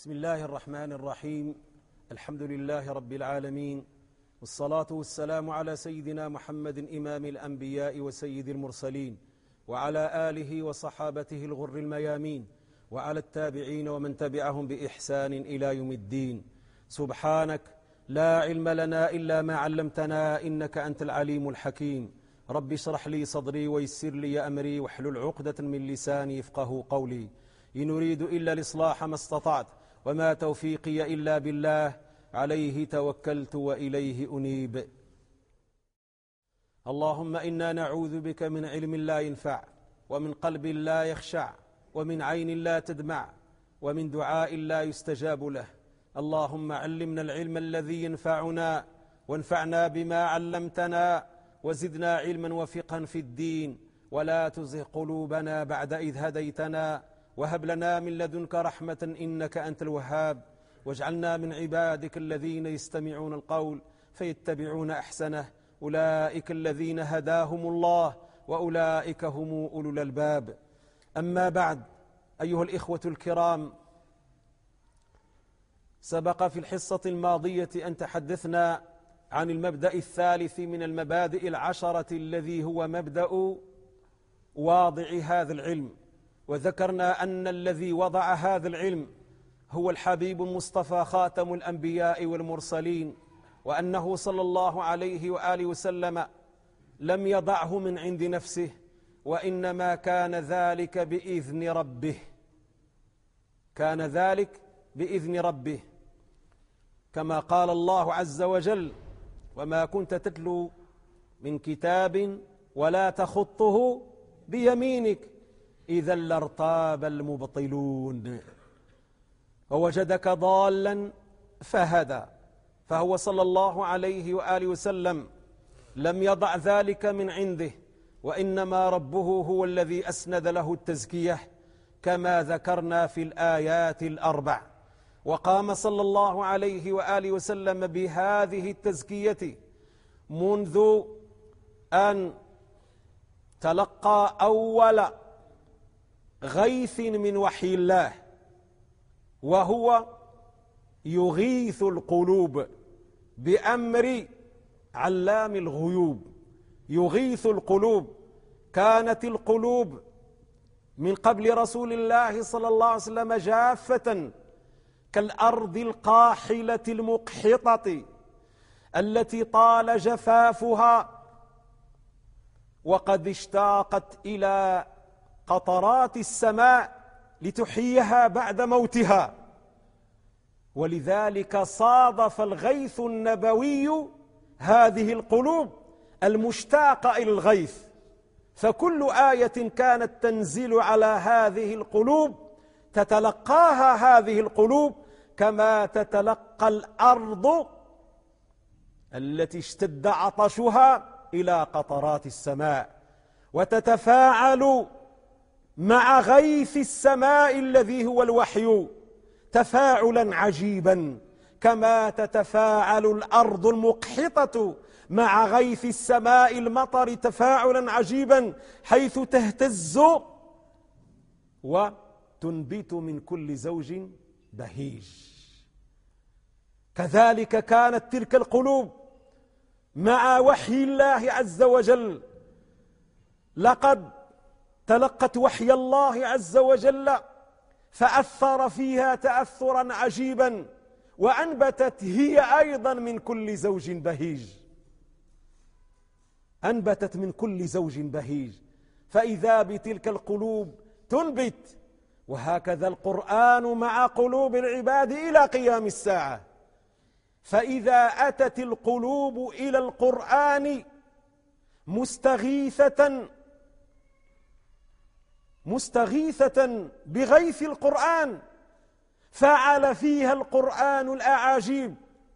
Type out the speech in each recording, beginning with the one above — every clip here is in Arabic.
بسم الله الرحمن الرحيم. الحمد لله رب العالمين، والصلاة والسلام على سيدنا محمد إمام الأنبياء وسيد المرسلين، وعلى آله وصحابته الغر الميامين، وعلى التابعين ومن تبعهم بإحسان إلى يوم الدين. سبحانك لا علم لنا إلا ما علمتنا إنك أنت العليم الحكيم. رب اشرح لي صدري ويسر لي أمري واحلل عقدة من لساني يفقه قولي. إن أريد إلا الإصلاح ما استطعت، وما توفيقي إلا بالله، عليه توكلت وإليه أنيب. اللهم إنا نعوذ بك من علم لا ينفع، ومن قلب لا يخشع، ومن عين لا تدمع، ومن دعاء لا يستجاب له. اللهم علمنا العلم الذي ينفعنا، وانفعنا بما علمتنا، وزدنا علما وفقها في الدين، ولا تزغ قلوبنا بعد إذ هديتنا، وهب لنا من لدنك رحمة إنك أنت الوهاب، واجعلنا من عبادك الذين يستمعون القول فيتبعون أحسنه. أولئك الذين هداهم الله، وأولئك هم أولو الألباب. أما بعد، أيها الإخوة الكرام، سبق في الحصة الماضية أن تحدثنا عن المبدأ الثالث من المبادئ العشرة، الذي هو مبدأ واضع هذا العلم، وذكرنا أن الذي وضع هذا العلم هو الحبيب المصطفى خاتم الأنبياء والمرسلين، وأنه صلى الله عليه وآله وسلم لم يضعه من عند نفسه، وإنما كان ذلك بإذن ربه، كان ذلك بإذن ربه، كما قال الله عز وجل: وما كنت تتلو من كتاب ولا تخطه بيمينك إذا لارتاب المبطلون، ووجدك ضالا فهدى. فهو صلى الله عليه وآله وسلم لم يضع ذلك من عنده، وإنما ربه هو الذي أسند له التزكية، كما ذكرنا في الآيات الأربع. وقام صلى الله عليه وآله وسلم بهذه التزكية منذ أن تلقى أول غيث من وحي الله، وهو يغيث القلوب بأمر علام الغيوب، يغيث القلوب. كانت القلوب من قبل رسول الله صلى الله عليه وسلم جافة كالأرض القاحلة المقحطة التي طال جفافها، وقد اشتاقت إلى قطرات السماء لتحييها بعد موتها. ولذلك صادف الغيث النبوي هذه القلوب المشتاقة إلى الغيث، فكل آية كانت تنزل على هذه القلوب تتلقاها هذه القلوب كما تتلقى الأرض التي اشتد عطشها إلى قطرات السماء، وتتفاعل مع غيث السماء الذي هو الوحي تفاعلا عجيبا، كما تتفاعل الأرض المقحطة مع غيث السماء المطر تفاعلا عجيبا، حيث تهتز وتنبت من كل زوج بهيج. كذلك كانت تلك القلوب مع وحي الله عز وجل، لقد تلقت وحي الله عز وجل فأثر فيها تأثرا عجيبا، وأنبتت هي أيضا من كل زوج بهيج، أنبتت من كل زوج بهيج، فإذا بتلك القلوب تنبت. وهكذا القرآن مع قلوب العباد إلى قيام الساعة، فإذا أتت القلوب إلى القرآن مستغيثة بغيث القرآن، فعل فيها القرآن الأعاجيب،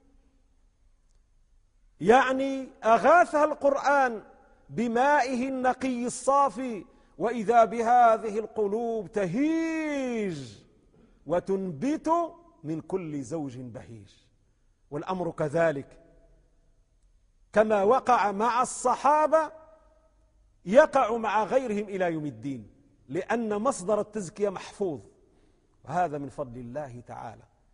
يعني أغاثها القرآن بمائه النقي الصافي، وإذا بهذه القلوب تهيج وتنبت من كل زوج بهيج. والأمر كذلك، كما وقع مع الصحابة يقع مع غيرهم إلى يوم الدين، لأن مصدر التزكية محفوظ، وهذا من فضل الله تعالى.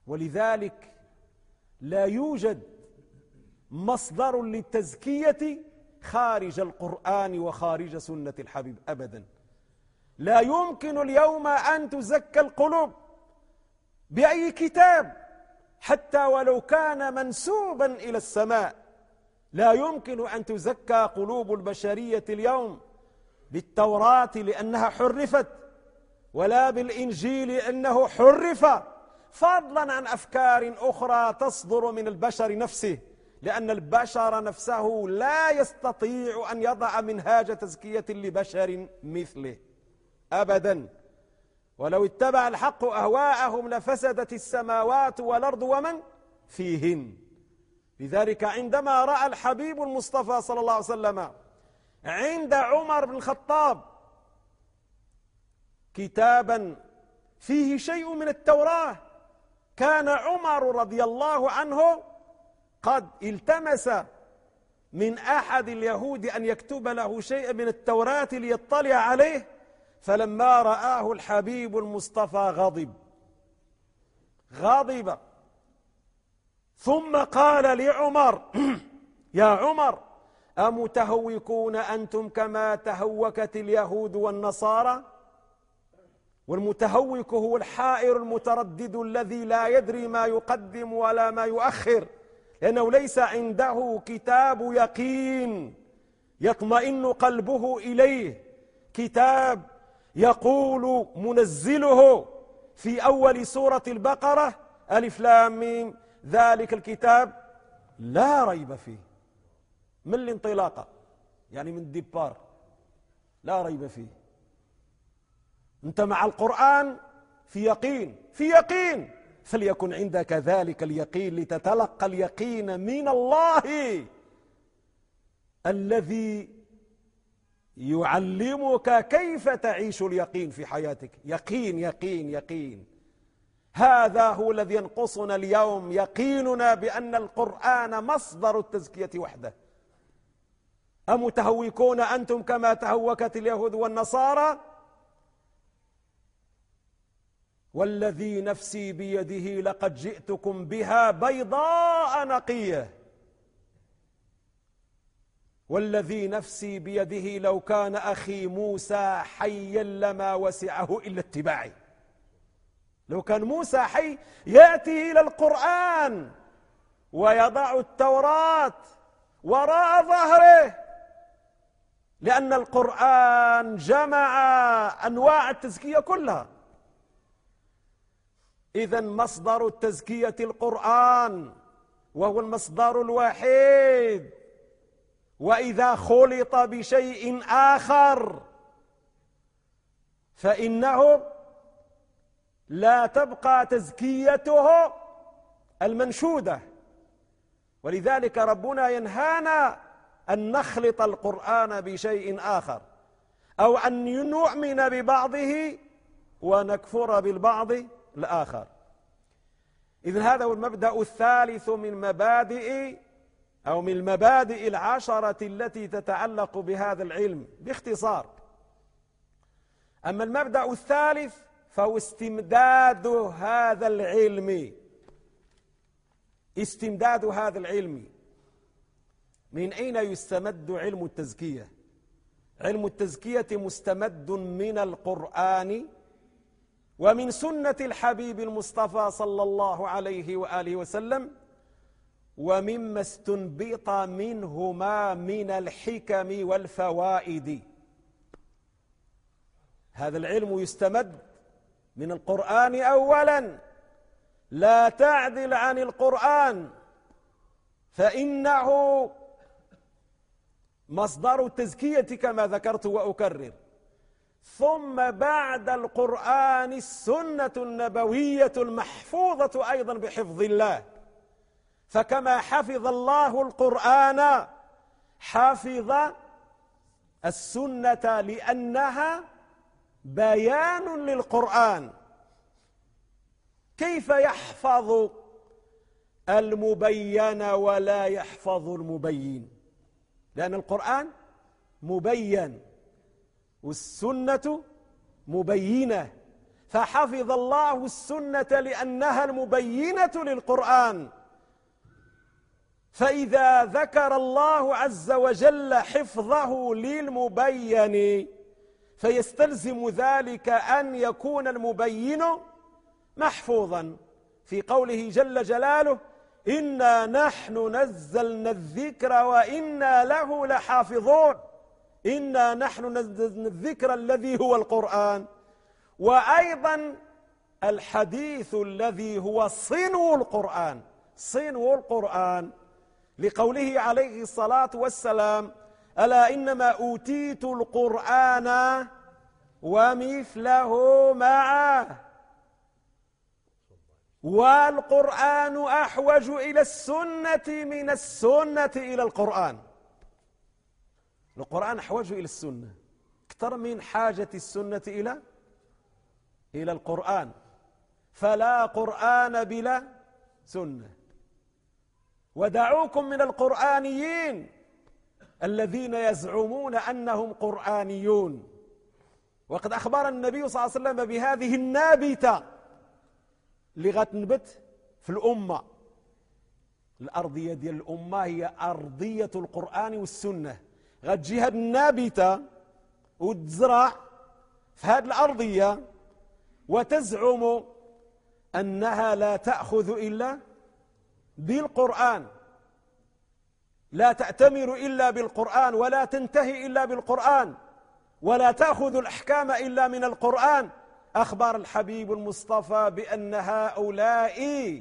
ولذلك لا يوجد مصدر للتزكية خارج القرآن وخارج سنة الحبيب أبدا. لا يمكن اليوم أن تزكى القلوب بأي كتاب حتى ولو كان منسوبا إلى السماء. لا يمكن أن تزكى قلوب البشرية اليوم بالتوراة لأنها حرفت، ولا بالإنجيل لأنه حرف، فضلا عن أفكار أخرى تصدر من البشر نفسه، لأن البشر نفسه لا يستطيع أن يضع منهاج تزكية لبشر مثله أبدا. ولو اتبع الحق أهواءهم لفسدت السماوات والأرض ومن فيهن. لذلك عندما رأى الحبيب المصطفى صلى الله عليه وسلم عند عمر بن الخطاب كتابا فيه شيء من التوراة، كان عمر رضي الله عنه قد التمس من أحد اليهود أن يكتب له شيء من التوراة ليطلع عليه، فلما رآه الحبيب المصطفى غضب ثم قال لعمر: يا عمر، أمتهوكون أنتم كما تهوكت اليهود والنصارى؟ والمتهوك هو الحائر المتردد الذي لا يدري ما يقدم ولا ما يؤخر، لأنه ليس عنده كتاب يقين يطمئن قلبه إليه، كتاب يقول منزله في أول سورة البقرة: ألف لام ميم ذلك الكتاب لا ريب فيه. من الانطلاقة يعني من الديبار لا ريب فيه. أنت مع القرآن في يقين فليكن عندك ذلك اليقين لتتلقى اليقين من الله الذي يعلمك كيف تعيش اليقين في حياتك. يقين يقين يقين، هذا هو الذي ينقصنا اليوم، يقيننا بأن القرآن مصدر التزكية وحده. أمتهوكون أنتم كما تهوكت اليهود والنصارى؟ والذي نفسي بيده لقد جئتكم بها بيضاء نقية، والذي نفسي بيده لو كان أخي موسى حيا لما وسعه إلا اتباعي. لو كان موسى حي يأتي إلى القرآن ويضع التوراة وراء ظهره، لأن القرآن جمع أنواع التزكية كلها. إذن مصدر التزكية القرآن، وهو المصدر الوحيد، وإذا خلط بشيء آخر فإنه لا تبقى تزكيته المنشودة. ولذلك ربنا ينهانا أن نخلط القرآن بشيء آخر، أو أن نؤمن ببعضه ونكفر بالبعض الآخر. إذن هذا هو المبدأ الثالث من مبادئ أو من المبادئ العشرة التي تتعلق بهذا العلم باختصار. أما المبدأ الثالث فهو استمداد هذا العلم. استمداد هذا العلم، من أين يستمد علم التزكية؟ علم التزكية مستمد من القرآن ومن سنة الحبيب المصطفى صلى الله عليه وآله وسلم، ومما استنبط منهما من الحكم والفوائد. هذا العلم يستمد من القرآن أولا، لا تعدل عن القرآن، فإنه مصدر التزكية كما ذكرت وأكرر. ثم بعد القرآن السنة النبوية المحفوظة أيضا بحفظ الله، فكما حفظ الله القرآن حفظ السنة لأنها بيان للقرآن. كيف يحفظ المبين ولا يحفظ المبين؟ لأن القرآن مبين والسنة مبينة، فحفظ الله السنة لأنها المبينة للقرآن. فإذا ذكر الله عز وجل حفظه للمبين فيستلزم ذلك أن يكون المبين محفوظا، في قوله جل جلاله: إنا نحن نزلنا الذكر وإنا له لحافظون. إنا نحن نزلنا الذكر الذي هو القرآن، وأيضا الحديث الذي هو صنو القرآن، صنو القرآن، لقوله عليه الصلاة والسلام: ألا إنما أوتيت القرآن ومثله معه، والقرآن أحوج إلى السنة من السنة إلى القرآن. القرآن أحوج إلى السنة أكثر من حاجة السنة إلى القرآن، فلا قرآن بلا سنة. ودعوكم من القرآنيين الذين يزعمون أنهم قرآنيون. وقد أخبر النبي صلى الله عليه وسلم بهذه النابتة اللي غتنبت في الأمة. الأرضية ديال الأمة هي أرضية القرآن والسنة. غتجي هاد النابتة وتزرع في هاد الأرضية وتزعم أنها لا تأخذ إلا بالقرآن، لا تأتمر إلا بالقرآن، ولا تنتهي إلا بالقرآن، ولا تأخذ الأحكام إلا من القرآن. أخبر الحبيب المصطفى بأن هؤلاء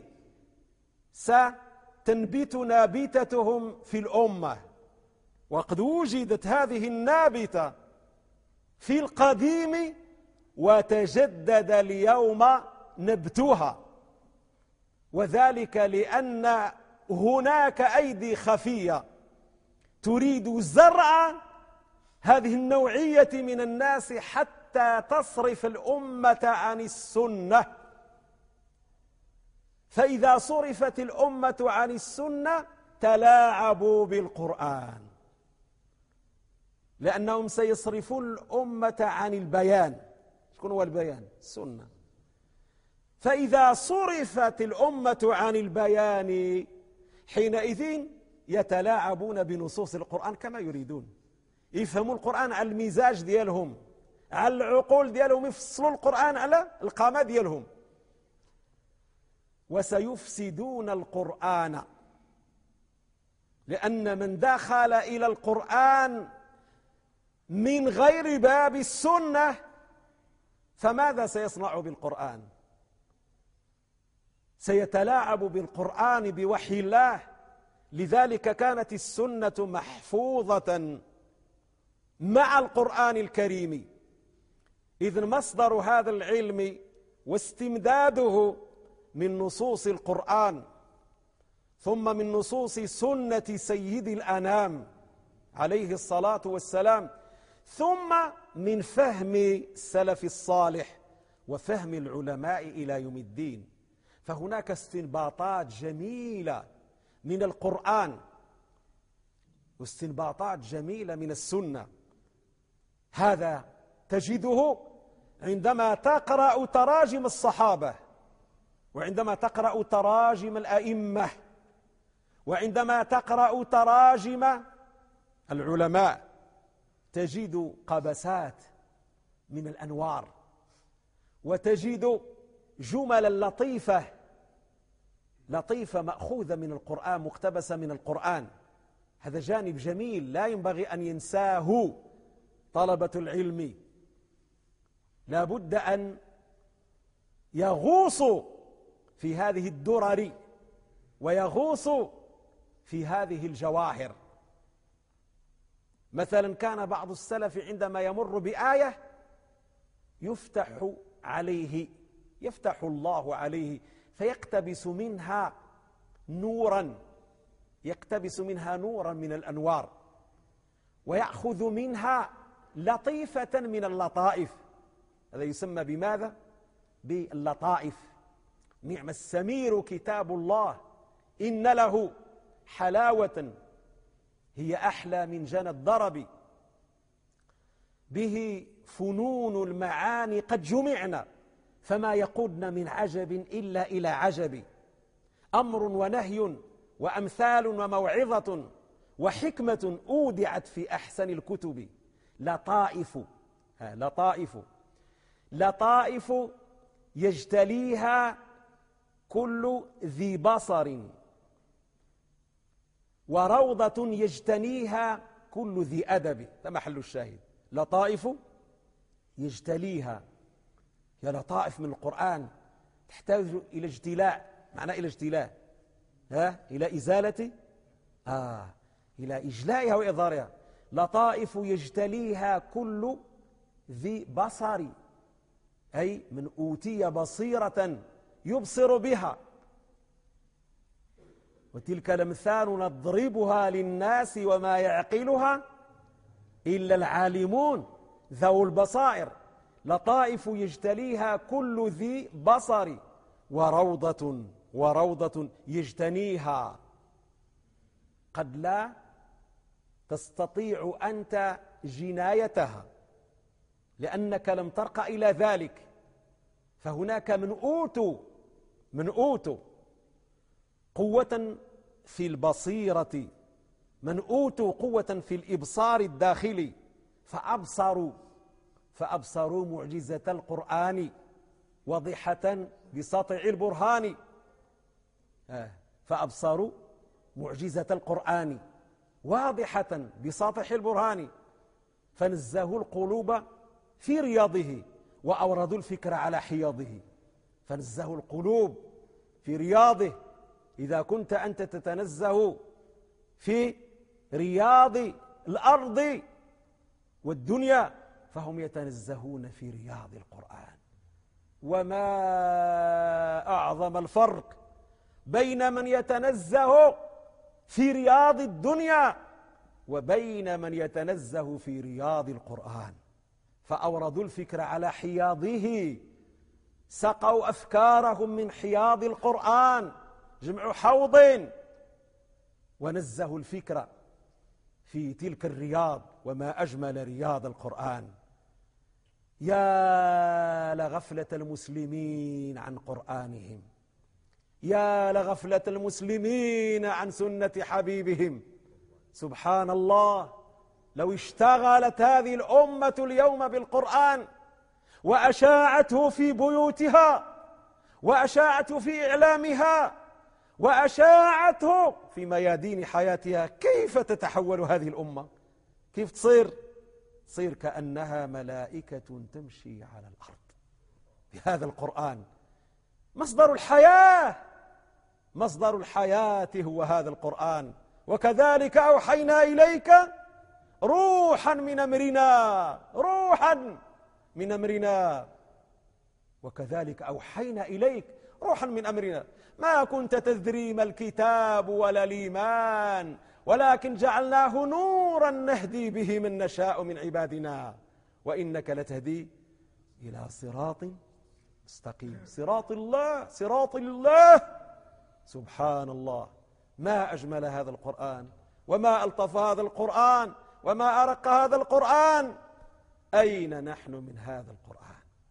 ستنبت نابتتهم في الأمة. وقد وجدت هذه النابتة في القديم وتجدد اليوم نبتها، وذلك لأن هناك أيدي خفية تريد زرع هذه النوعية من الناس حتى تصرف الأمة عن السنة. فإذا صرفت الأمة عن السنة تلاعبوا بالقرآن، لأنهم سيصرفون الأمة عن البيان. شكون هو البيان؟ السنة. فإذا صرفت الأمة عن البيان حينئذ يتلاعبون بنصوص القرآن كما يريدون، يفهموا القرآن على المزاج ديالهم، على العقول ديالهم، يفصلوا القرآن على القامة ديالهم، وسيفسدون القرآن. لأن من دخل إلى القرآن من غير باب السنة فماذا سيصنع بالقرآن؟ سيتلاعب بالقرآن بوحي الله. لذلك كانت السنة محفوظة مع القرآن الكريم، إذ مصدر هذا العلم واستمداده من نصوص القرآن، ثم من نصوص سنة سيد الأنام عليه الصلاة والسلام، ثم من فهم السلف الصالح وفهم العلماء إلى يوم الدين. فهناك استنباطات جميلة من القرآن واستنباطات جميلة من السنة. هذا تجده عندما تقرأ تراجم الصحابة، وعندما تقرأ تراجم الأئمة، وعندما تقرأ تراجم العلماء، تجد قبسات من الأنوار، وتجد جملا لطيفة مأخوذة من القرآن، مقتبسة من القرآن. هذا جانب جميل لا ينبغي أن ينساه طلبة العلم. لا بد أن يغوصوا في هذه الدرر ويغوصوا في هذه الجواهر. مثلا كان بعض السلف عندما يمر بآية يفتح الله عليه فيقتبس منها نورا، يقتبس منها نورا من الأنوار، ويأخذ منها لطيفة من اللطائف. هذا يسمى بماذا؟ باللطائف. نعم السمير كتاب الله، إن له حلاوة هي أحلى من جنى الضرب، به فنون المعاني قد جمعنا، فما يقودنا من عجب إلا إلى عجب. أمر ونهي وأمثال وموعظة وحكمة أودعت في أحسن الكتب. لطائف يجتليها كل ذي بصر، وروضة يجتنيها كل ذي أدب. ده محل الشاهد. لطائف يجتليها، يا لطائف من القرآن تحتاج إلى اجتلاء. معنى إلى اجتلاء إلى إزالة إلى إجلائها وإظهارها. لطائف يجتليها كل ذي بصر، أي من أوتي بصيرة يبصر بها. وتلك الأمثال نضربها للناس وما يعقلها إلا العالمون ذو البصائر. لطائف يجتليها كل ذي بصر، وروضة يجتنيها. قد لا تستطيع أنت جنايتها لأنك لم ترق إلى ذلك، فهناك من أوتوا قوة في البصيرة، من أوتوا قوة في الإبصار الداخلي، فأبصروا معجزة القرآن واضحة بسطع البرهان. فأبصروا معجزة القرآن واضحة بسطح البرهان، فنزهوا القلوب في رياضه وأوردوا الفكر على حياضه. فنزهوا القلوب في رياضه. إذا كنت أنت تتنزه في رياض الأرض والدنيا، فهم يتنزهون في رياض القرآن. وما أعظم الفرق بين من يتنزه في رياض الدنيا وبين من يتنزه في رياض القرآن. فأوردوا الفكر على حياضه، سقوا أفكارهم من حياض القرآن، جمع حوض، ونزهوا الفكر في تلك الرياض. وما أجمل رياض القرآن. يا لغفلة المسلمين عن قرآنهم، يا لغفلة المسلمين عن سنة حبيبهم. سبحان الله، لو اشتغلت هذه الأمة اليوم بالقرآن وأشاعته في بيوتها، وأشاعته في إعلامها، وأشاعته في ميادين حياتها، كيف تتحول هذه الأمة؟ كيف تصير كأنها ملائكة تمشي على الأرض بهذا القرآن. مصدر الحياة هو هذا القرآن. وكذلك أوحينا إليك روحا من أمرنا وكذلك أوحينا إليك روحا من أمرنا ما كنت تدري ما الكتاب ولا الإيمان ولكن جعلناه نورا نهدي به من نشاء من عبادنا وإنك لتهدي إلى صراط مستقيم. صراط الله. سبحان الله، ما أجمل هذا القرآن، وما ألطف هذا القرآن، وما أرق هذا القرآن. أين نحن من هذا القرآن؟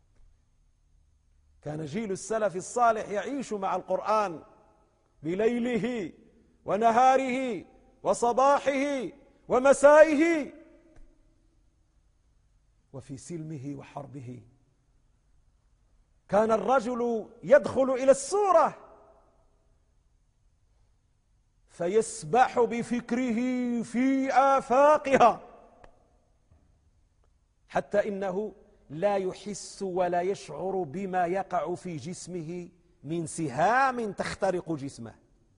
كان جيل السلف الصالح يعيش مع القرآن بليله ونهاره وصباحه ومسائه وفي سلمه وحربه. كان الرجل يدخل إلى السورة فيسبح بفكره في آفاقها حتى إنه لا يحس ولا يشعر بما يقع في جسمه من سهام تخترق جسمه.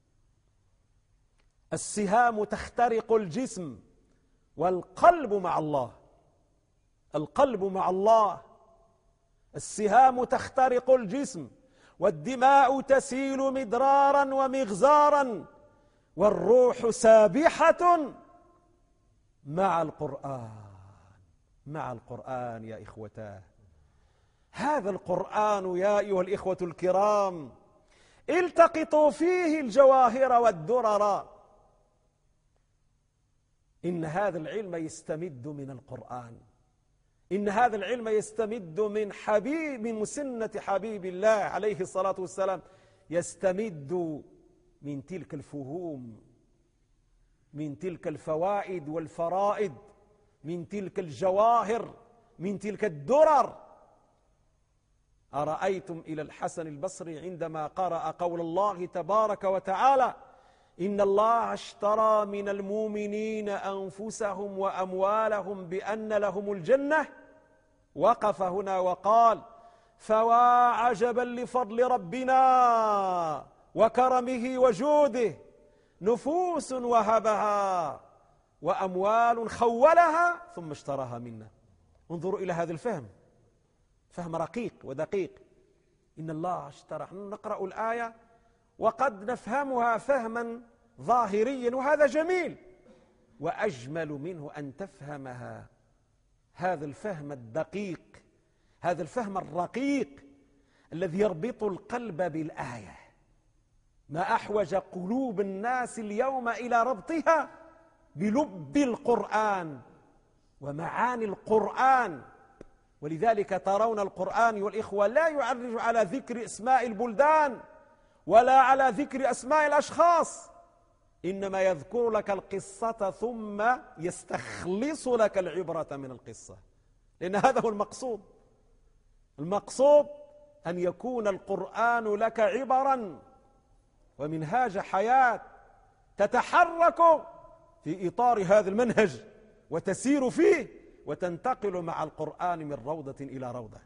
السهام تخترق الجسم والقلب مع الله. القلب مع الله. السهام تخترق الجسم والدماء تسيل مدرارا ومغزارا والروح سابحة مع القرآن. مع القرآن يا إخوتاه. هذا القرآن يا أيها الإخوة الكرام التقطوا فيه الجواهر والدرر. إن هذا العلم يستمد من القرآن. إن هذا العلم يستمد من مسنة حبيب الله عليه الصلاة والسلام، يستمد من تلك الفهوم، من تلك الفوائد والفرائد، من تلك الجواهر، من تلك الدرر. أرأيتم إلى الحسن البصري عندما قرأ قول الله تبارك وتعالى: إن الله اشترى من المؤمنين أنفسهم وأموالهم بأن لهم الجنة، وقف هنا وقال: فوا عجبا لفضل ربنا وكرمه وجوده، نفوس وهبها وأموال خولها ثم اشتراها منا. انظروا إلى هذا الفهم، فهم رقيق ودقيق. إن الله اشترى، نقرأ الآية وقد نفهمها فهما ظاهريا، وهذا جميل، وأجمل منه أن تفهمها هذا الفهم الدقيق، هذا الفهم الرقيق الذي يربط القلب بالآية. ما أحوج قلوب الناس اليوم إلى ربطها بلب القرآن ومعاني القرآن. ولذلك ترون القرآن والإخوة لا يعرج على ذكر أسماء البلدان ولا على ذكر أسماء الأشخاص، إنما يذكر لك القصة ثم يستخلص لك العبرة من القصة، لأن هذا هو المقصود. المقصود أن يكون القرآن لك عبرا ومنهاج حياة تتحرك في إطار هذا المنهج وتسير فيه وتنتقل مع القرآن من روضة إلى روضة.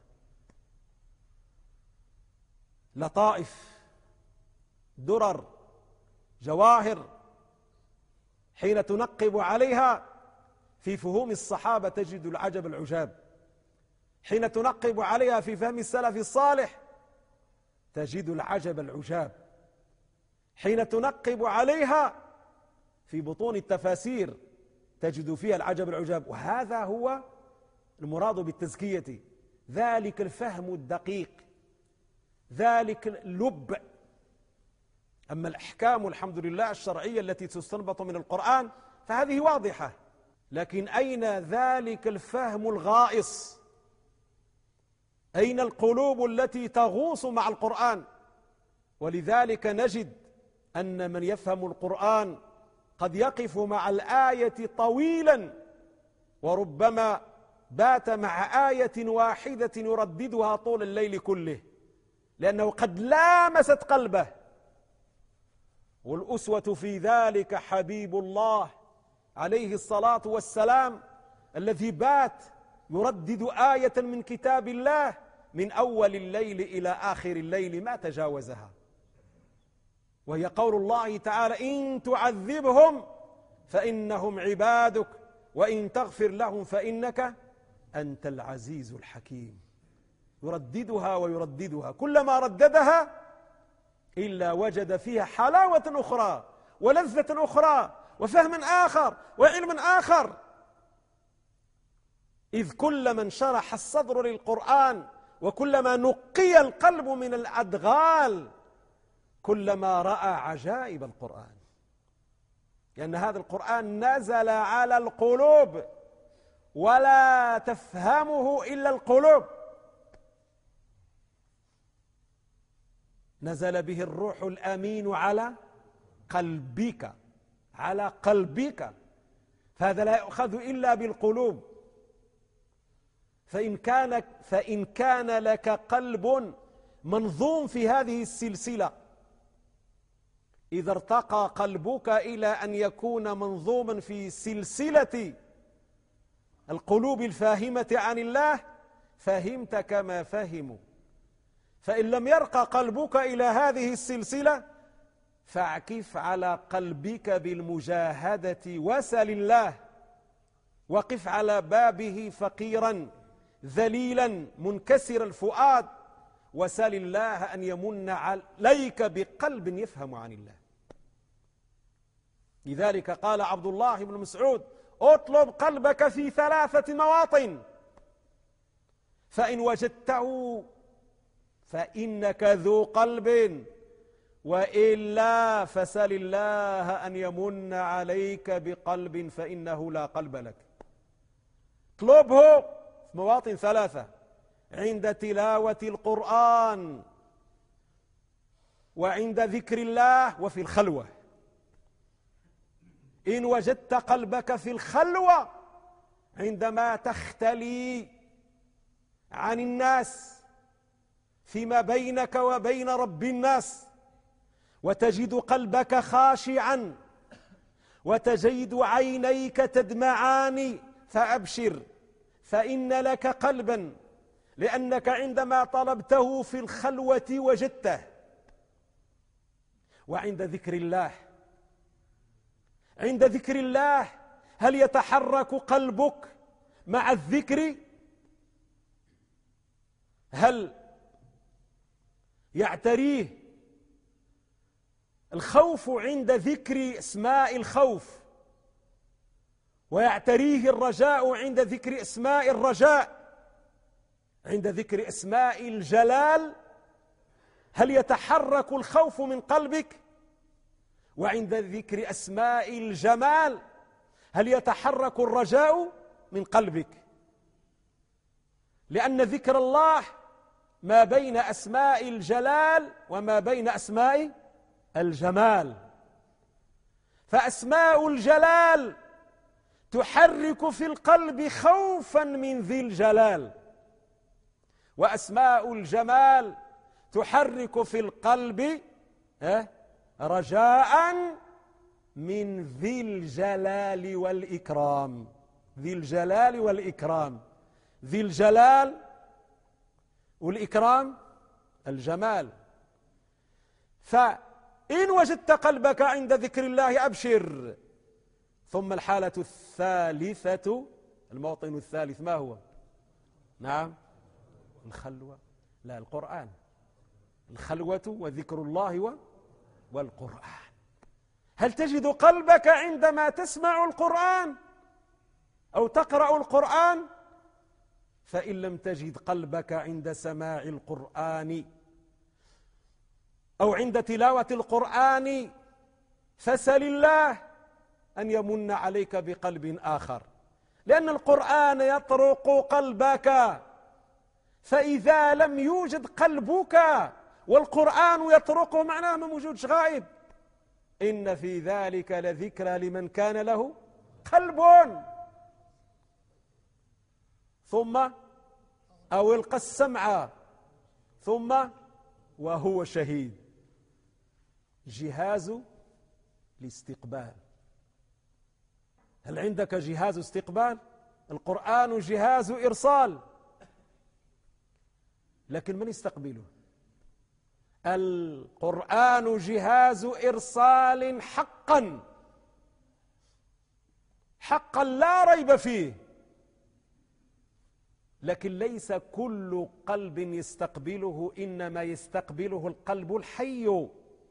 لطائف، درر، جواهر، حين تنقب عليها في فهوم الصحابة تجد العجب العجاب، حين تنقب عليها في فهم السلف الصالح تجد العجب العجاب، حين تنقب عليها في بطون التفاسير تجد فيها العجب العجاب. وهذا هو المراد بالتزكية، ذلك الفهم الدقيق، ذلك اللب. أما الأحكام الحمد لله الشرعية التي تستنبط من القرآن فهذه واضحة، لكن أين ذلك الفهم الغائص؟ أين القلوب التي تغوص مع القرآن؟ ولذلك نجد أن من يفهم القرآن قد يقف مع الآية طويلا، وربما بات مع آية واحدة يرددها طول الليل كله، لأنه قد لامست قلبه. والأسوة في ذلك حبيب الله عليه الصلاة والسلام، الذي بات يردد آية من كتاب الله من أول الليل إلى آخر الليل ما تجاوزها، وهي قول الله تعالى: إن تعذبهم فإنهم عبادك وإن تغفر لهم فإنك أنت العزيز الحكيم. يرددها ويرددها، كلما رددها إلا وجد فيها حلاوة أخرى ولذة أخرى وفهم آخر وعلم آخر، إذ كلما انشرح الصدر للقرآن وكلما نقي القلب من الأدغال كلما رأى عجائب القرآن، لأن هذا القرآن نزل على القلوب ولا تفهمه إلا القلوب. نزل به الروح الأمين على قلبك، على قلبك، فهذا لا يؤخذ إلا بالقلوب. فإن كان لك قلب منظوم في هذه السلسلة، إذا ارتقى قلبك إلى أن يكون منظوما في سلسلة القلوب الفاهمة عن الله فهمت كما فهموا. فإن لم يرقى قلبك إلى هذه السلسلة فاعكف على قلبك بالمجاهدة وسل الله، وقف على بابه فقيرا ذليلا منكسر الفؤاد، وسل الله أن يمن عليك بقلب يفهم عن الله. لذلك قال عبد الله بن مسعود: اطلب قلبك في 3 مواطن، فإن وجدته فإنك ذو قلب، وإلا فسل الله أن يمن عليك بقلب فإنه لا قلب لك. اطلبه في مواطن ثلاثة: عند تلاوة القرآن، وعند ذكر الله، وفي الخلوة. إن وجدت قلبك في الخلوة عندما تختلي عن الناس فيما بينك وبين رب الناس، وتجد قلبك خاشعا وتجد عينيك تدمعان، فأبشر، فإن لك قلبا، لأنك عندما طلبته في الخلوة وجدته. وعند ذكر الله، عند ذكر الله هل يتحرك قلبك مع الذكر؟ هل يعتريه الخوف عند ذكر اسماء الخوف، ويعتريه الرجاء عند ذكر اسماء الرجاء، عند ذكر اسماء الجلال هل يتحرك الخوف من قلبك؟ وعند ذكر اسماء الجمال هل يتحرك الرجاء من قلبك؟ لأن ذكر الله ما بين أسماء الجلال وما بين أسماء الجمال. فأسماء الجلال تحرك في القلب خوفا من ذي الجلال، وأسماء الجمال تحرك في القلب رجاء من ذي الجلال والإكرام. ذي الجلال والإكرام، ذي الجلال والإكرام الجمال. فإن وجدت قلبك عند ذكر الله أبشر. ثم الحالة الثالثة، الموطن الثالث ما هو؟ نعم، الخلوة، لا القرآن. الخلوة وذكر الله والقرآن. هل تجد قلبك عندما تسمع القرآن أو تقرأ القرآن؟ فإن لم تجد قلبك عند سماع القرآن أو عند تلاوة القرآن فسل الله أن يمن عليك بقلب آخر، لأن القرآن يطرق قلبك. فإذا لم يوجد قلبك والقرآن يطرقه، معناه ما موجودش، غائب. إن في ذلك لذكرى لمن كان له قلب. ثم أو القى السمع ثم وهو شهيد. جهاز الاستقبال. هل عندك جهاز استقبال؟ القرآن جهاز إرسال، لكن من يستقبله؟ القرآن جهاز إرسال حقا، حقا لا ريب فيه، لكن ليس كل قلب يستقبله، إنما يستقبله القلب الحي،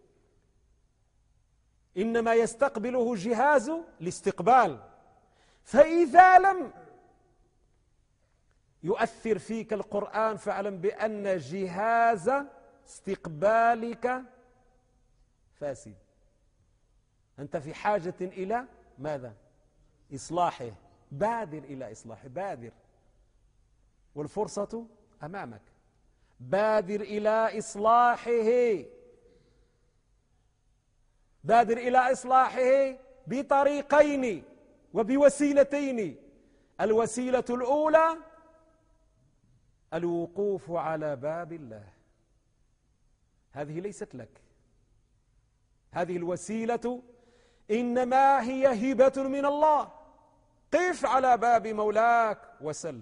إنما يستقبله جهاز الاستقبال. فإذا لم يؤثر فيك القرآن فاعلم بأن جهاز استقبالك فاسد. أنت في حاجة إلى ماذا؟ إصلاحه. بادر إلى إصلاحه، بادر، والفرصة أمامك. بادر إلى إصلاحه، بادر إلى إصلاحه بطريقين وبوسيلتين. الوسيلة الأولى الوقوف على باب الله، هذه ليست لك، هذه الوسيلة إنما هي هبة من الله. قف على باب مولاك وسله،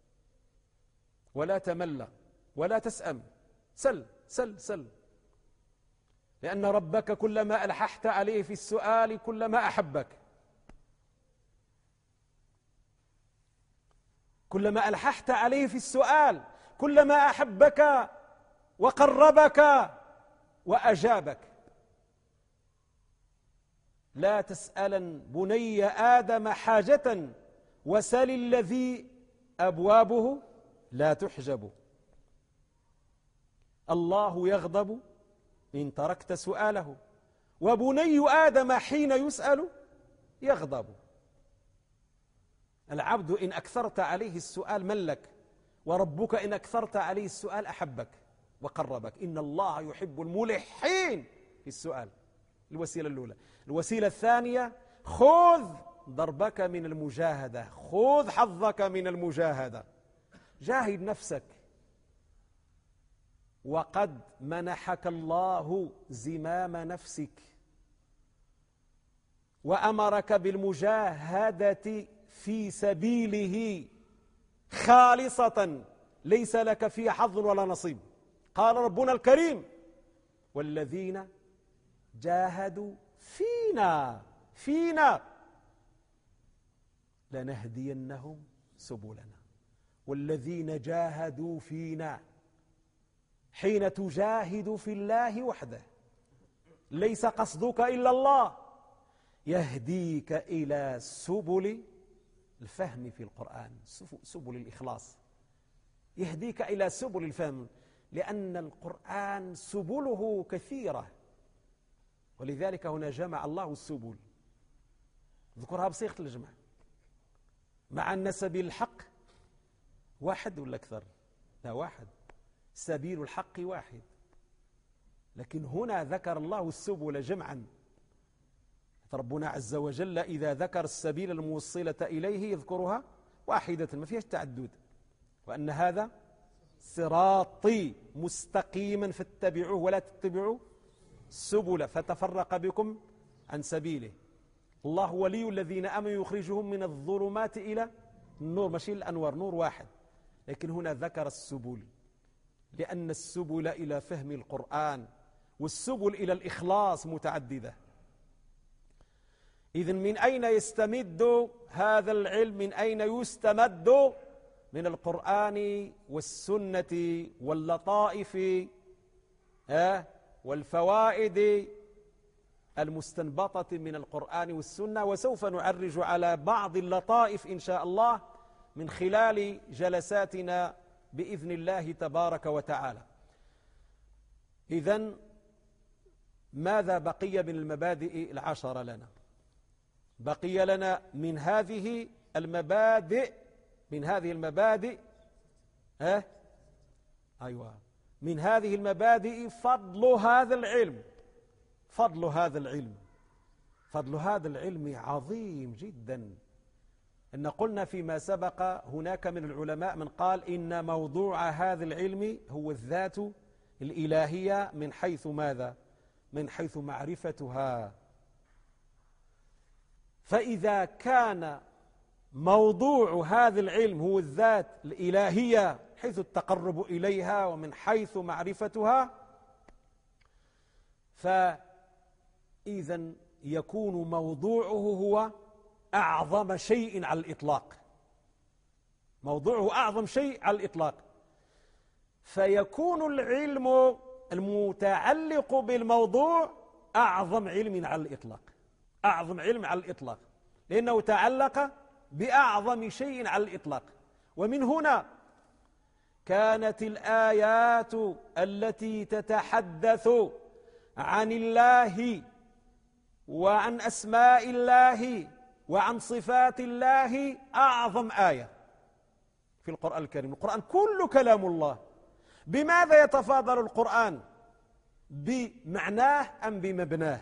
ولا تمل ولا تسأم، سل سل سل، لأن ربك كلما ألححت عليه في السؤال كلما أحبك، كلما ألححت عليه في السؤال كلما أحبك وقربك وأجابك. لا تسألن بني آدم حاجة وسل الذي أبوابه لا تحجب. الله يغضب إن تركت سؤاله، وبني آدم حين يسأل يغضب. العبد إن أكثرت عليه السؤال ملك، وربك إن أكثرت عليه السؤال أحبك وقربك. إن الله يحب الملحين في السؤال. الوسيلة الأولى. الوسيلة الثانية: خذ ضربك من المجاهدة، خذ حظك من المجاهدة، جاهد نفسك. وقد منحك الله زمام نفسك وأمرك بالمجاهدة في سبيله خالصة ليس لك فيها حظ ولا نصيب. قال ربنا الكريم: والذين جاهدوا فينا لنهدينهم سبلنا. والذين جاهدوا فينا. حين تجاهد في الله وحده ليس قصدك إلا الله، يهديك إلى سبل الفهم في القرآن، سبل الإخلاص، يهديك إلى سبل الفهم، لأن القرآن سبله كثيرة، ولذلك هنا جمع الله السبل، ذكرها بصيغة الجمع، مع أن سبيل الحق واحد ولا أكثر؟ لا، واحد. سبيل الحق واحد، لكن هنا ذكر الله السبل جمعا. ربنا عز وجل إذا ذكر السبيل الموصلة إليه يذكرها واحدة ما فيهاش تعدد، وأن هذا صراطي مستقيما فاتبعوه ولا تتبعوا السبل فتفرق بكم عن سبيله. الله ولي الذين آمنوا يخرجهم من الظلمات إلى النور، ماشي الأنوار، نور واحد، لكن هنا ذكر السبل لأن السبل إلى فهم القرآن والسبل إلى الإخلاص متعددة. إذن من أين يستمد هذا العلم؟ من أين يستمد؟ من القرآن والسنة واللطائف والفوائد المستنبطة من القرآن والسنة. وسوف نعرج على بعض اللطائف إن شاء الله من خلال جلساتنا بإذن الله تبارك وتعالى. إذن ماذا بقي من المبادئ العشرة لنا؟ بقي لنا من هذه المبادئ من هذه المبادئ فضل هذا العلم. فضل هذا العلم عظيم جدا. إن قلنا فيما سبق هناك من العلماء من قال إن موضوع هذا العلم هو الذات الإلهية من حيث ماذا؟ من حيث معرفتها. فإذا كان موضوع هذا العلم هو الذات الإلهية حيث التقرب إليها ومن حيث معرفتها، فإذا يكون موضوعه هو أعظم شيء على الإطلاق. موضوعه أعظم شيء على الإطلاق، فيكون العلم المتعلق بالموضوع أعظم علم على الإطلاق. أعظم علم على الإطلاق لأنه تعلق بأعظم شيء على الإطلاق. ومن هنا كانت الآيات التي تتحدث عن الله وعن أسماء الله وعن صفات الله أعظم آية في القرآن الكريم. القرآن كله كلام الله. بماذا يتفاضل القرآن؟ بمعناه أم بمبناه؟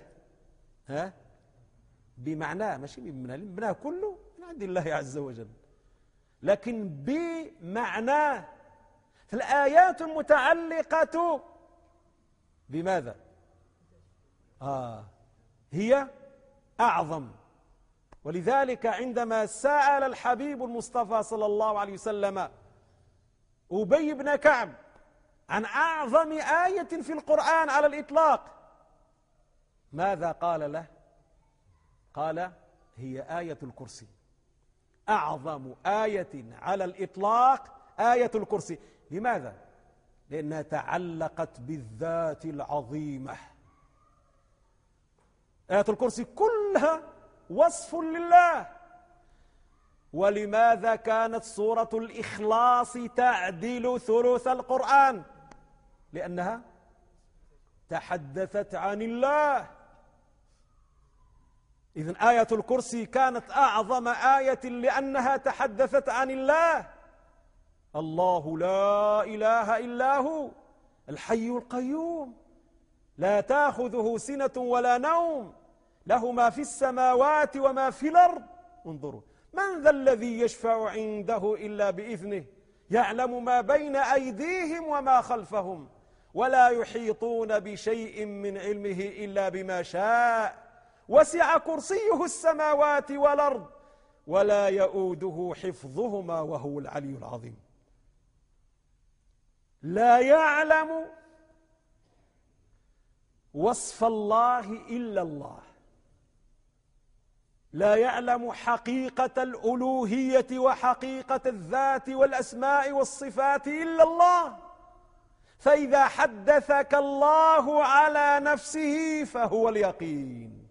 بمعناه، ماشي بمبناه، المبناه كله من عند الله عز وجل، لكن بمعناه. فالآيات المتعلقة بماذا؟ هي أعظم. ولذلك عندما سأل الحبيب المصطفى صلى الله عليه وسلم أبي بن كعب عن أعظم آية في القرآن على الإطلاق، ماذا قال له؟ قال: هي آية الكرسي. أعظم آية على الإطلاق آية الكرسي. لماذا؟ لأنها تعلقت بالذات العظيمة. آية الكرسي كلها وصف لله. ولماذا كانت سورة الإخلاص تعدل ثلث القرآن؟ لأنها تحدثت عن الله. إذن آية الكرسي كانت أعظم آية لأنها تحدثت عن الله. الله لا إله إلا هو الحي القيوم لا تأخذه سنة ولا نوم له ما في السماوات وما في الأرض. انظروا، من ذا الذي يشفع عنده إلا بإذنه يعلم ما بين أيديهم وما خلفهم ولا يحيطون بشيء من علمه إلا بما شاء وسع كرسيه السماوات والأرض ولا يؤوده حفظهما وهو العلي العظيم. لا يعلم وصف الله إلا الله، لا يعلم حقيقة الألوهية وحقيقة الذات والأسماء والصفات إلا الله. فإذا حدثك الله على نفسه فهو اليقين.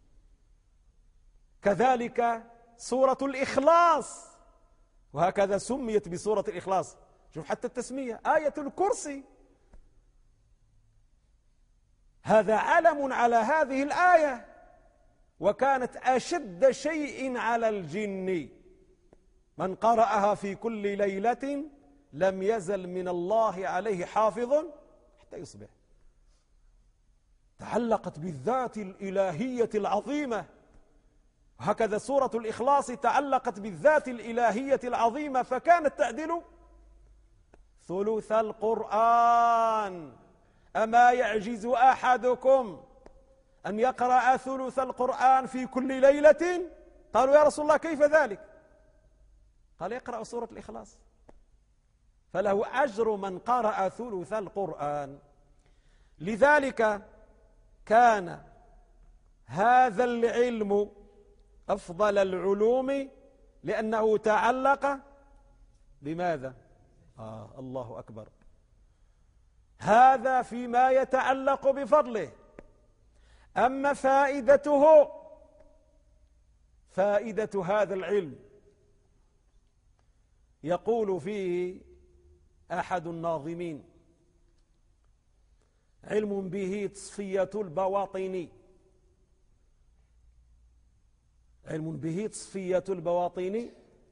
كذلك سورة الإخلاص، وهكذا سميت بسورة الإخلاص. شوف حتى التسمية، آية الكرسي، هذا علم على هذه الآية، وكانت أشد شيء على الجن. من قرأها في كل ليلة لم يزل من الله عليه حافظ حتى يصبح. تعلقت بالذات الإلهية العظيمة. هكذا سورة الإخلاص تعلقت بالذات الإلهية العظيمة، فكانت تعدل ثلث القرآن. أما يعجز أحدكم أن يقرأ ثلث القرآن في كل ليلة؟ قالوا يا رسول الله كيف ذلك؟ قال يقرأ سورة الإخلاص فله أجر من قرأ ثلث القرآن. لذلك كان هذا العلم أفضل العلوم لأنه تعلق بماذا؟ الله أكبر. هذا فيما يتعلق بفضله. أما فائدته، فائدة هذا العلم يقول فيه أحد الناظمين: علم به تصفية البواطن، علم به تصفية البواطن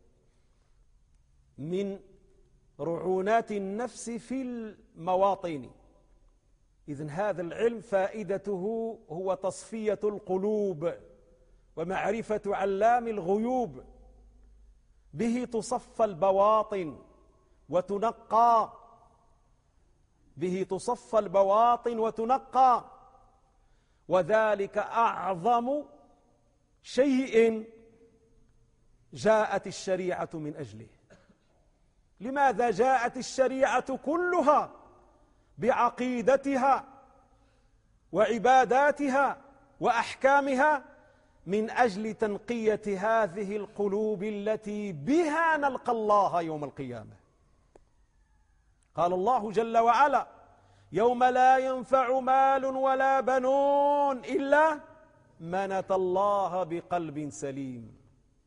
من رعونات النفس في المواطن. إذن هذا العلم فائدته هو تصفية القلوب ومعرفة علام الغيوب. به تصفى البواطن وتنقى، به تصفى البواطن وتنقى، وذلك أعظم شيء جاءت الشريعة من أجله. لماذا جاءت الشريعة كلها بعقيدتها وعباداتها وأحكامها؟ من أجل تنقية هذه القلوب التي بها نلقى الله يوم القيامة. قال الله جل وعلا: يوم لا ينفع مال ولا بنون إلا من أتى الله بقلب سليم.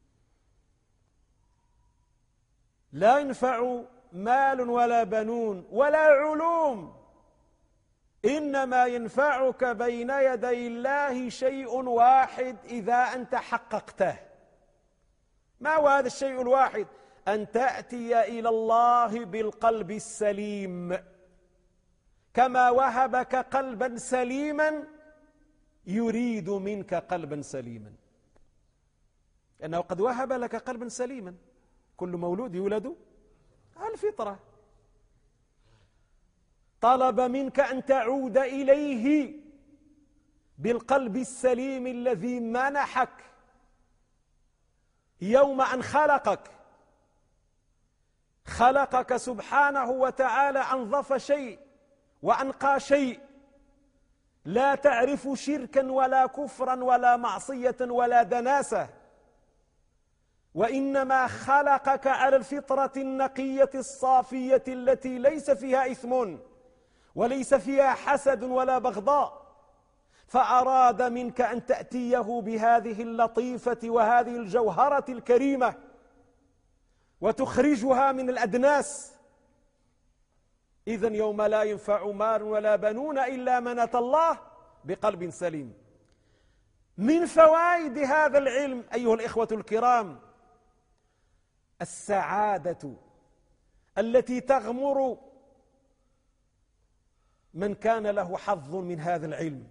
لا ينفع مال ولا بنون ولا علوم، إنما ينفعك بين يدي الله شيء واحد إذا أنت حققته. ما هو هذا الشيء الواحد؟ أن تأتي إلى الله بالقلب السليم. كما وهبك قلبا سليما يريد منك قلبا سليما، لأنه قد وهب لك قلبا سليما. كل مولود يولد على الفطرة. طلب منك أن تعود إليه بالقلب السليم الذي منحك يوم أن خلقك سبحانه وتعالى أنظف شيء وأنقى شيء، لا تعرف شركا ولا كفرا ولا معصية ولا دناسة، وإنما خلقك على الفطرة النقية الصافية التي ليس فيها إثم وليس فيها حسد ولا بغضاء. فأراد منك أن تأتيه بهذه اللطيفة وهذه الجوهرة الكريمة وتخرجها من الأدناس. إذن يوم لا ينفع مال ولا بنون إلا من أتى الله بقلب سليم. من فوائد هذا العلم أيها الإخوة الكرام السعادة التي تغمر من كان له حظ من هذا العلم،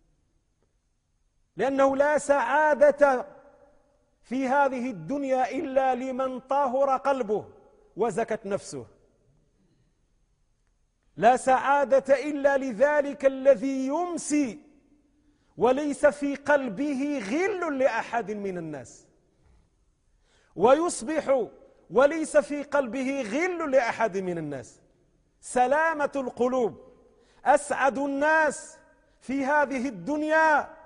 لأنه لا سعادة في هذه الدنيا إلا لمن طهر قلبه وزكت نفسه، لا سعادة إلا لذلك الذي يمسي وليس في قلبه غل لأحد من الناس، ويصبح وليس في قلبه غل لأحد من الناس. سلامة القلوب. أسعد الناس في هذه الدنيا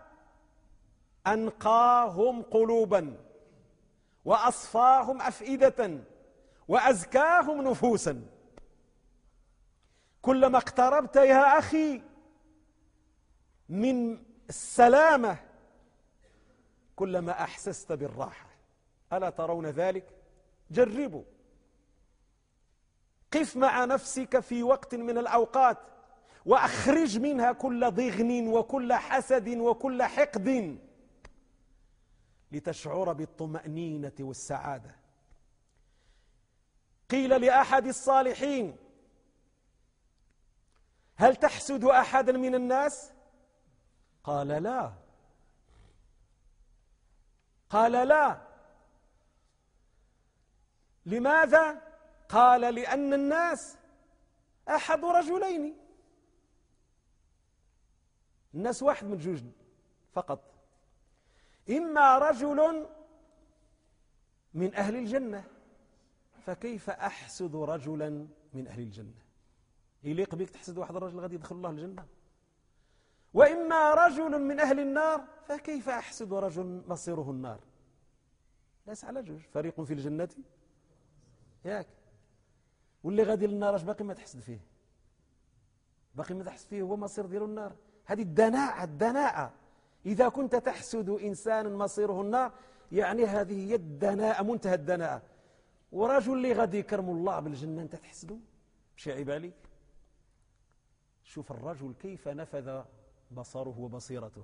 أنقاهم قلوبا وأصفاهم أفئدة وأزكاهم نفوسا. كلما اقتربت يا أخي من السلامة كلما أحسست بالراحة. ألا ترون ذلك؟ جربوا، قف مع نفسك في وقت من الأوقات وأخرج منها كل ضغن وكل حسد وكل حقد لتشعر بالطمأنينة والسعادة. قيل لأحد الصالحين: هل تحسد أحدا من الناس؟ قال لا. قال لا. لماذا؟ قال لأن الناس أحد رجلين، الناس واحد من جوج فقط، إما رجل من أهل الجنة، فكيف أحسد رجلا من أهل الجنة؟ يليق بك تحسد واحد الرجل غادي يدخل الله الجنة؟ وإما رجل من أهل النار، فكيف أحسد رجل مصيره النار؟ ليس على جوج، فريق في الجنة ياك، واللي غادي للنار اش باقي ما تحسد فيه؟ باقي ما تحسد فيه هو مصير ديالو النار. هذه الدناءة. إذا كنت تحسد إنسانا مصيره النار يعني هذه هي الدناءة، منتهى الدناءة. ورجل اللي غادي يكرم الله بالجنة أنت تحسده؟ مش عيب عليك؟ شوف الرجل كيف نفذ بصره وبصيرته.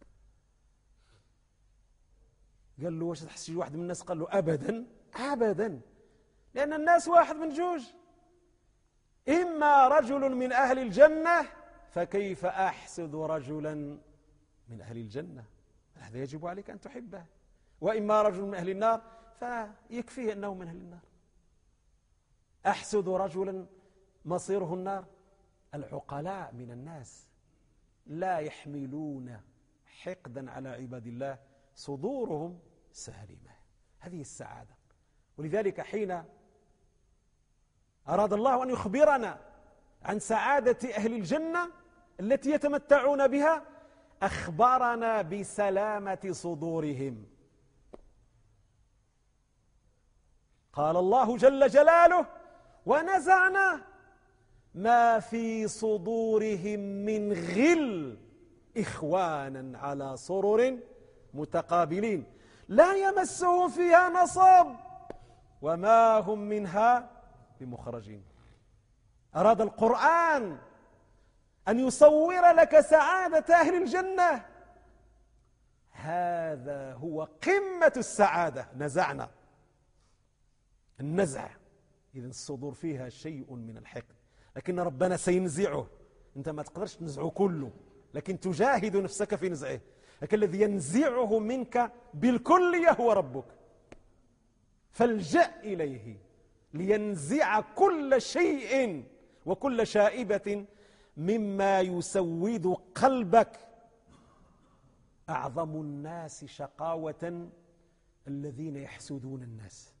قال له: واش تحس شي واحد من الناس؟ قال له: أبدا أبدا، لأن الناس واحد من جوج، إما رجل من أهل الجنة، فكيف أحسد رجلا من أهل الجنة؟ هذا يجب عليك أن تحبه. وإما رجل من أهل النار، فيكفيه أنه من أهل النار. أحسد رجلا مصيره النار. العقلاء من الناس لا يحملون حقدا على عباد الله، صدورهم سالمة. هذه السعادة. ولذلك حين أراد الله أن يخبرنا عن سعادة أهل الجنة التي يتمتعون بها أخبرنا بسلامة صدورهم. قال الله جل جلاله: ونزعنا ما في صدورهم من غل إخوانا على سرر متقابلين لا يمسهم فيها نصب وما هم منها بمخرجين. أراد القرآن أن يصور لك سعادة أهل الجنة. هذا هو قمة السعادة. نزعنا، النزع، إذن الصدور فيها شيء من الحقد، لكن ربنا سينزعه. أنت ما تقدرش تنزعه كله، لكن تجاهد نفسك في نزعه. لكن الذي ينزعه منك بالكلية هو ربك، فالجأ إليه لينزع كل شيء وكل شائبة مما يسود قلبك. أعظم الناس شقاوة الذين يحسدون الناس.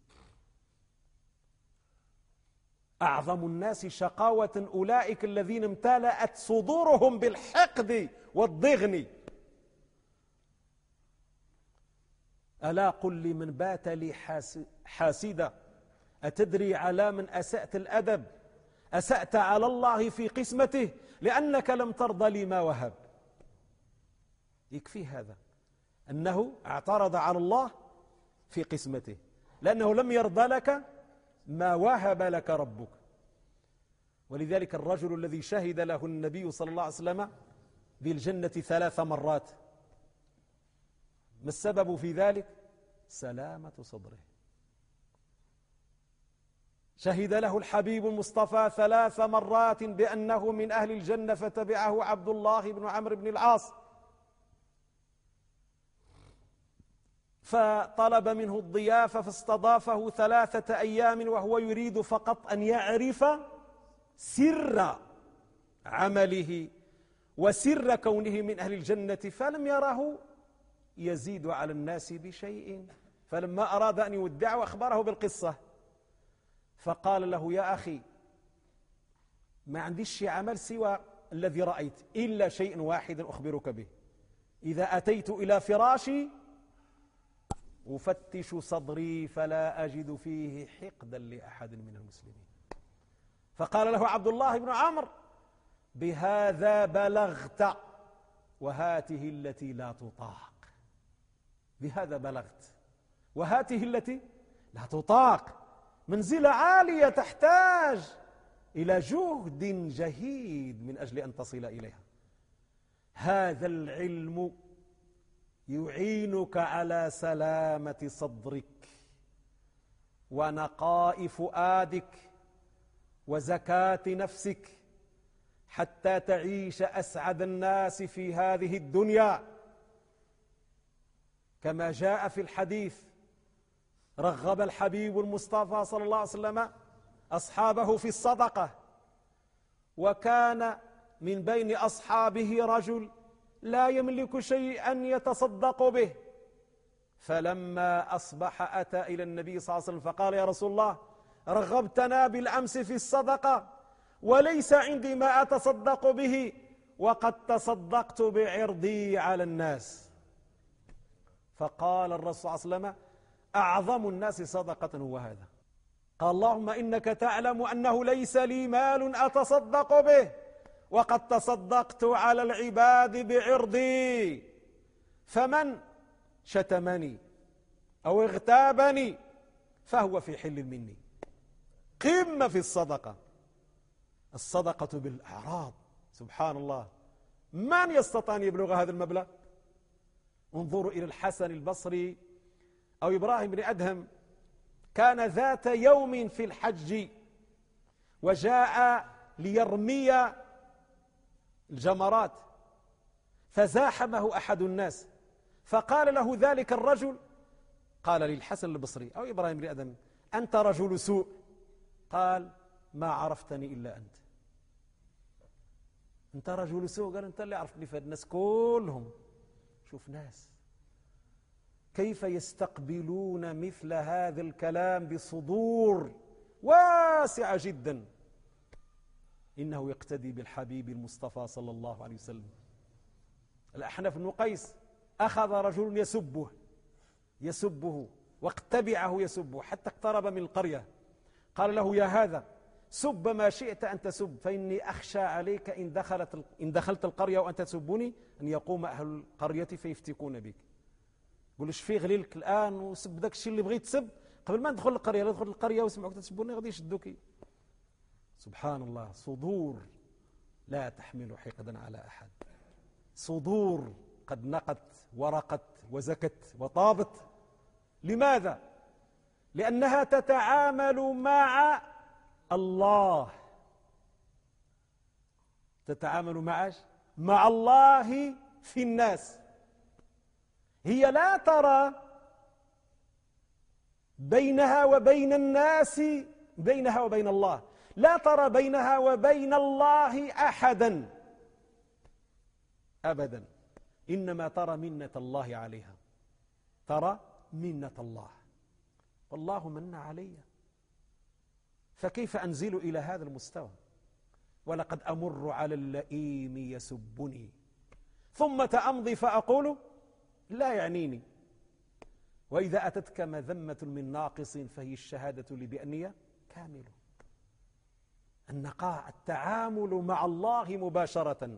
أعظم الناس شقاوة أولئك الذين امتلأت صدورهم بالحقد والضغن. ألا قل لمن بات لي حاسدا: أتدري على من أسأت الأدب؟ أسأت على الله في قسمته لأنك لم ترضى لي ما وهب. يكفي هذا أنه اعترض على الله في قسمته، لأنه لم يرضى لك ما وهب لك ربك. ولذلك الرجل الذي شهد له النبي صلى الله عليه وسلم بالجنة 3 مرات، ما السبب في ذلك؟ سلامة صدره. شهد له الحبيب المصطفى 3 مرات بأنه من أهل الجنة، فتبعه عبد الله بن عمرو بن العاص، فطلب منه الضيافة فاستضافه 3 أيام، وهو يريد فقط أن يعرف سر عمله وسر كونه من أهل الجنة، فلم يره يزيد على الناس بشيء. فلما أراد أن يودعه أخبره بالقصة، فقال له: يا أخي، ما عنديش عمل سوى الذي رأيت، إلا شيء واحد أخبرك به: إذا أتيت إلى فراشي أفتش صدري فلا أجد فيه حقدا لأحد من المسلمين. فقال له عبد الله بن عمرو: بهذا بلغت، وهاته التي لا تطاق. بهذا بلغت، وهاته التي لا تطاق. منزلة عالية تحتاج إلى جهد جهيد من أجل أن تصل إليها. هذا العلم يعينك على سلامة صدرك ونقاء فؤادك وزكاة نفسك، حتى تعيش أسعد الناس في هذه الدنيا. كما جاء في الحديث: رغب الحبيب المصطفى صلى الله عليه وسلم أصحابه في الصدقة، وكان من بين أصحابه رجل لا يملك شيئا يتصدق به، فلما أصبح أتى إلى النبي صلى الله عليه وسلم فقال: يا رسول الله، رغبتنا بالأمس في الصدقة وليس عندي ما أتصدق به، وقد تصدقت بعرضي على الناس. فقال الرسول صلى الله عليه وسلم: أعظم الناس صدقة هو هذا. قال: اللهم إنك تعلم أنه ليس لي مال أتصدق به، وقد تصدقت على العباد بعرضي، فمن شتمني أو اغتابني فهو في حل مني. قمة في الصدقة، الصدقة بالأعراض. سبحان الله، من يستطيع أن يبلغ هذا المبلغ؟ انظروا إلى الحسن البصري أو إبراهيم بن أدهم، كان ذات يوم في الحج وجاء ليرمي الجمرات، فزاحمه أحد الناس، فقال له ذلك الرجل، قال للحسن البصري أو إبراهيم بن أدهم: أنت رجل سوء. قال: ما عرفتني إلا أنت رجل سوء. قال: أنت اللي عرفتني في الناس كلهم. شوف ناس كيف يستقبلون مثل هذا الكلام بصدور واسعة جدا. إنه يقتدي بالحبيب المصطفى صلى الله عليه وسلم. الأحنف بن قيس أخذ رجل يسبه وقد تبعه يسبه حتى اقترب من القرية. قال له: يا هذا، سب ما شئت أن تسب، فإني أخشى عليك إن دخلت القرية وأنت تسبني أن يقوم أهل القرية فيفتكون بك. قول: ايش في غليلك الآن وسب ذاك الشيء اللي بغيت تسب قبل ما ندخل القرية؟ لا تدخل القرية وسمعوك تسبوني غادي يشدوك. سبحان الله، صدور لا تحمل حقدا على أحد، صدور قد نقت ورقت وزكت وطابت. لماذا؟ لأنها تتعامل مع الله. تتعامل مع الله في الناس. هي لا ترى بينها وبين الناس، بينها وبين الله، لا ترى بينها وبين الله أحدا أبدا، إنما ترى منة الله عليها. ترى منة الله، والله من علي، فكيف أنزل إلى هذا المستوى؟ ولقد أمر على اللئيم يسبني ثم أمضي فأقول لا يعنيني، وإذا أتتك مذمة من ناقص فهي الشهادة لي بأني كامل. النقاء، التعامل مع الله مباشرة.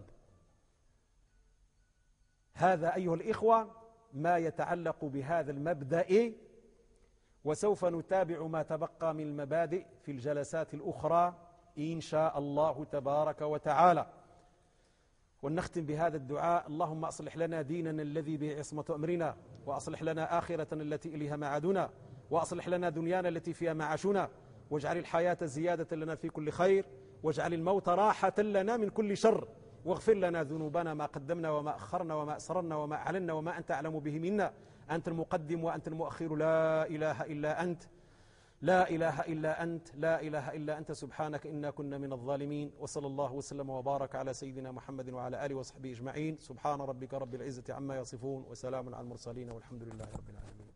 هذا أيها الإخوة ما يتعلق بهذا المبدأ، وسوف نتابع ما تبقى من المبادئ في الجلسات الأخرى إن شاء الله تبارك وتعالى. ونختم بهذا الدعاء: اللهم أصلح لنا ديننا الذي به عصمة أمرنا، وأصلح لنا آخرتنا التي إليها معادنا، وأصلح لنا دنيانا التي فيها معاشنا، واجعل الحياة زيادة لنا في كل خير، واجعل الموت راحة لنا من كل شر، واغفر لنا ذنوبنا ما قدمنا وما أخرنا وما أسررنا وما أعلنا وما أنت أعلم به منا. أنت المقدم وأنت المؤخر، لا إله إلا أنت، لا إله إلا أنت، لا إله إلا أنت، سبحانك إنا كنا من الظالمين. وصلى الله وسلم وبارك على سيدنا محمد وعلى آله وصحبه أجمعين. سبحان ربك رب العزة عما يصفون، وسلام على المرسلين، والحمد لله رب العالمين.